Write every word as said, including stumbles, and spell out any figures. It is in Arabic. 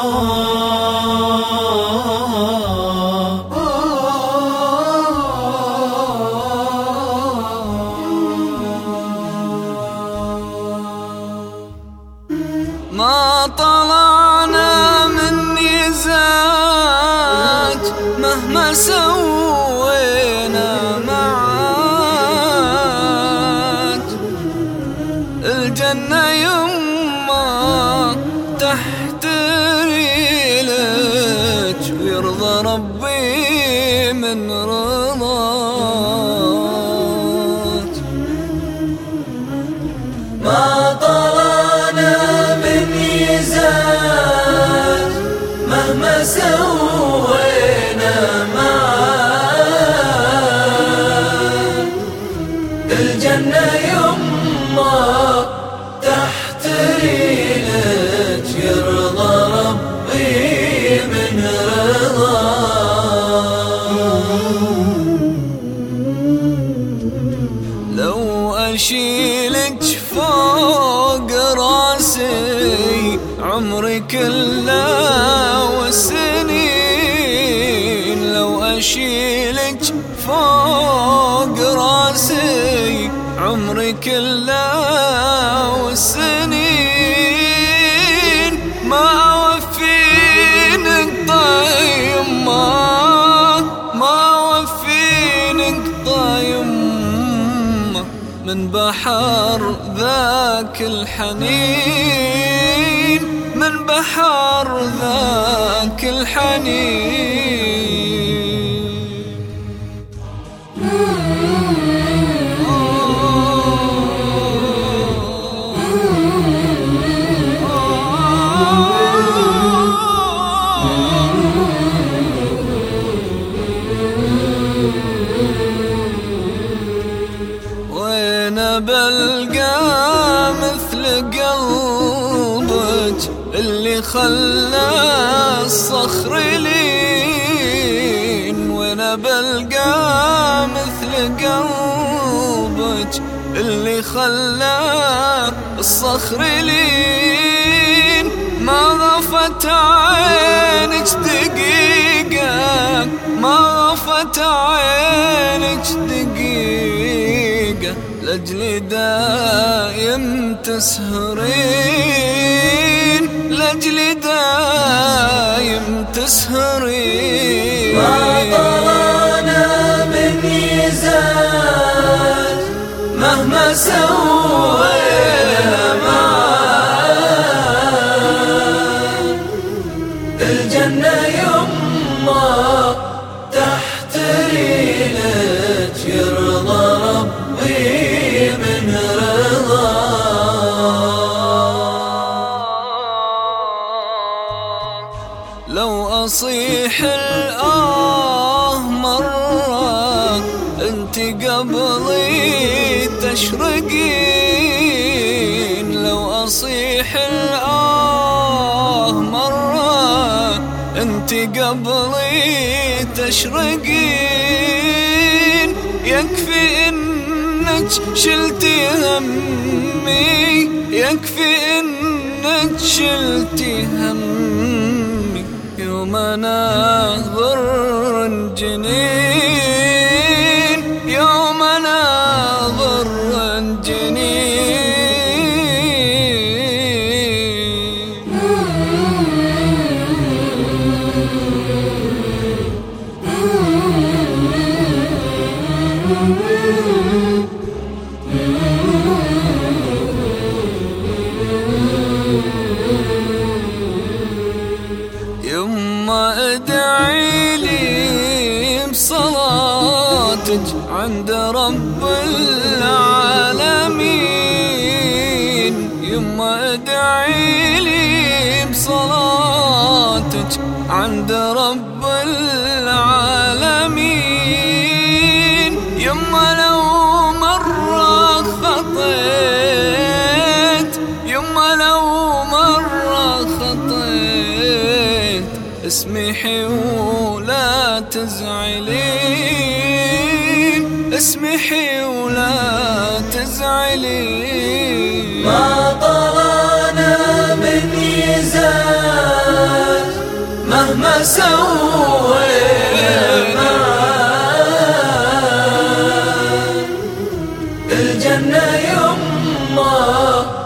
ما طلعنا من نزاج مهما سوينا معاك، الجنة يما تحت ريلك ويرضى ربي من رضاك. ما طلعنا من نزاج مهما سوينا معاك، الجنة يما تحت ريلك يرضى ربي من رضاك. لو أشيلك فوق راسي عمري كله والسنين، لو أشيلك فوق راسي عمري كله والسنين، ما أوفينك طيب ما ما أوفينك طيب من بحر ذاك الحنين، من بحر ذاك الحنين. وين بلقى مثل قلبك اللي خلى الصخر لين، وين بلقى مثل قلبك اللي خلى الصخر لين، ما غفت عينك دقيقة، ما غفت عينك دقيقة لأجلي دايم تسهرين، لأجلي دايم تسهرين. ما طلعنا من نزاج مهما سوينا معاك، الجنة يما تحت ريلك يرضى ربي من رضاك. لو أصيح الآه مرة انت قبلي تشرقين، لو أصيح الآه مرة انت قبلي تشرقين، يكفي انك شلتي همي، يكفي انك شلتي همي يوم ناظر جنين، يوم ناظر جنين. يما ادعي لي بصلاتك عند رب العالمين، يما ادعي لي بصلاتك عند رب العالمين، يما لو مرة خطيت، يما لو مرة خطيت اسمحي ولا تزعلين، اسمحي ولا تزعلين. ما طلعنا من نزاج مهما سوينا معاك. الجنة يما